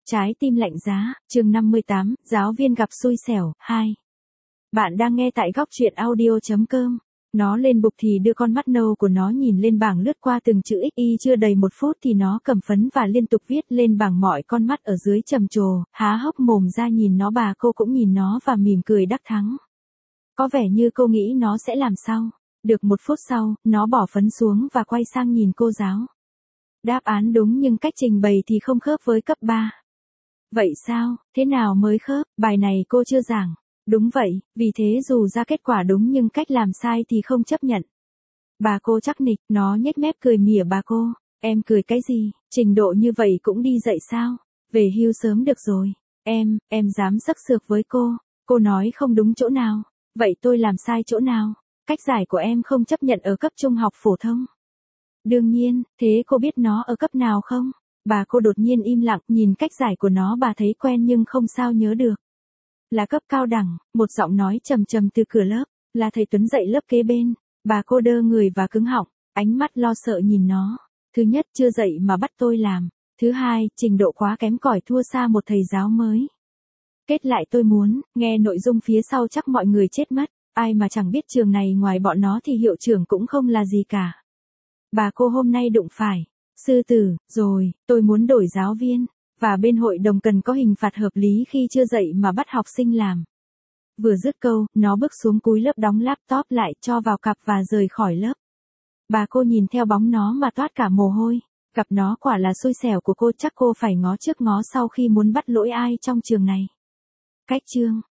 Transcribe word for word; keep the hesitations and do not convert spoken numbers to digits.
Trái tim lạnh giá, chương năm mươi tám, giáo viên gặp xui xẻo, hai. Bạn đang nghe tại góc truyện audio chấm com. Nó lên bục thì đưa con mắt nâu của nó nhìn lên bảng lướt qua từng chữ x y chưa đầy một phút thì nó cầm phấn và liên tục viết lên bảng, mọi con mắt ở dưới trầm trồ, há hốc mồm ra nhìn nó. Bà cô cũng nhìn nó và mỉm cười đắc thắng. Có vẻ như cô nghĩ nó sẽ làm sao. Được một phút sau, nó bỏ phấn xuống và quay sang nhìn cô giáo. Đáp án đúng nhưng cách trình bày thì không khớp với cấp ba. Vậy sao, thế nào mới khớp, bài này cô chưa giảng. Đúng vậy, vì thế dù ra kết quả đúng nhưng cách làm sai thì không chấp nhận. Bà cô chắc nịch, nó nhếch mép cười mỉa bà cô. Em cười cái gì, trình độ như vậy cũng đi dạy sao? Về hưu sớm được rồi. Em, em dám xắc xược với cô. Cô nói không đúng chỗ nào. Vậy tôi làm sai chỗ nào? Cách giải của em không chấp nhận ở cấp trung học phổ thông. Đương nhiên, thế cô biết nó ở cấp nào không? Bà cô đột nhiên im lặng, nhìn cách giải của nó bà thấy quen nhưng không sao nhớ được. Là cấp cao đẳng, một giọng nói trầm trầm từ cửa lớp, là thầy Tuấn dạy lớp kế bên. Bà cô đơ người và cứng họng, ánh mắt lo sợ nhìn nó. Thứ nhất, chưa dạy mà bắt tôi làm. Thứ hai, trình độ quá kém cỏi, thua xa một thầy giáo mới. Kết lại tôi muốn, nghe nội dung phía sau chắc mọi người chết mất. Ai mà chẳng biết trường này ngoài bọn nó thì hiệu trưởng cũng không là gì cả. Bà cô hôm nay đụng phải sư tử, rồi, tôi muốn đổi giáo viên, và bên hội đồng cần có hình phạt hợp lý khi chưa dạy mà bắt học sinh làm. Vừa dứt câu, nó bước xuống cúi lớp đóng laptop lại, cho vào cặp và rời khỏi lớp. Bà cô nhìn theo bóng nó mà toát cả mồ hôi. Cặp nó quả là xui xẻo của cô, chắc cô phải ngó trước ngó sau khi muốn bắt lỗi ai trong trường này. Cách chương